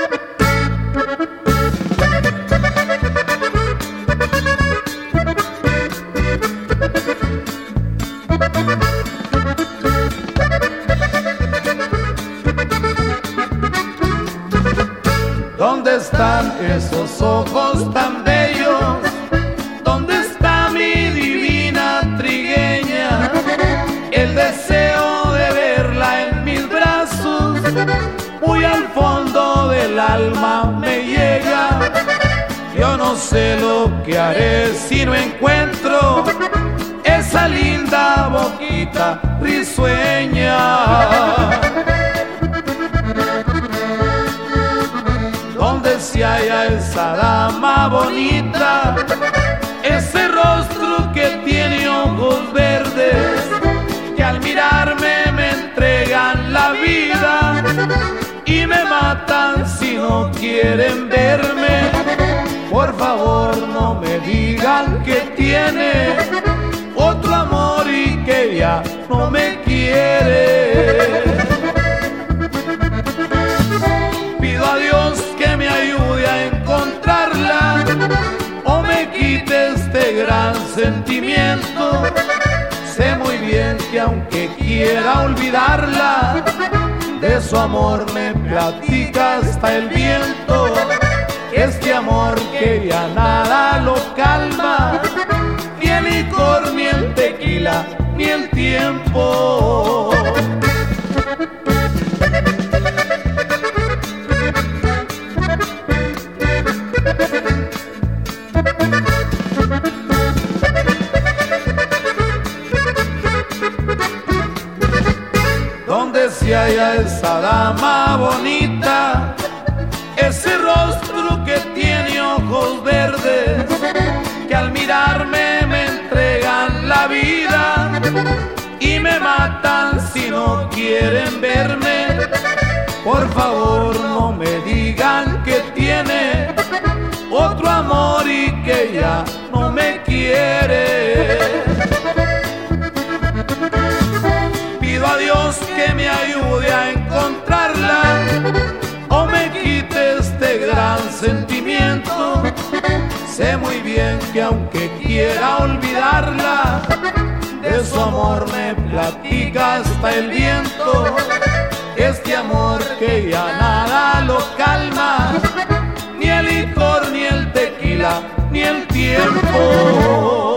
¿Dónde están esos ojos tan bellos? ¿Dónde está mi divina trigueña? El deseo de verla en mis brazos, muy al fondo del alma me llega. Yo no sé lo que haré si no encuentro esa linda boquita risueña. ¿Dónde se halla esa dama bonita? Ese rostro que tiene ojos verdes, que al mirarme me entregan la vida y me matan si no quieren verme. Por favor no me digan que tiene otro amor y que ya no me quiere. Pido a Dios que me ayude a encontrarla o me quite este gran sentimiento. Sé muy bien que aunque quiera olvidarla, de su amor me platica hasta el viento. Este amor que ya nada lo calma, ni el licor, ni el tequila, ni el tiempo. ¿Dónde se halla esa dama bonita? Ese rostro que tiene ojos verdes, que al mirarme me entregan la vida y me matan si no quieren verme. Por favor no me digan que tiene otro amor y que ya no me quiere. Pido a Dios que me ayude a encontrarla o me quite este gran sentimiento. Sé muy bien que aunque quiera olvidarla, de su amor me platica hasta el viento. Este amor que ya nada lo calma, ni el licor, ni el tequila, ni el tiempo.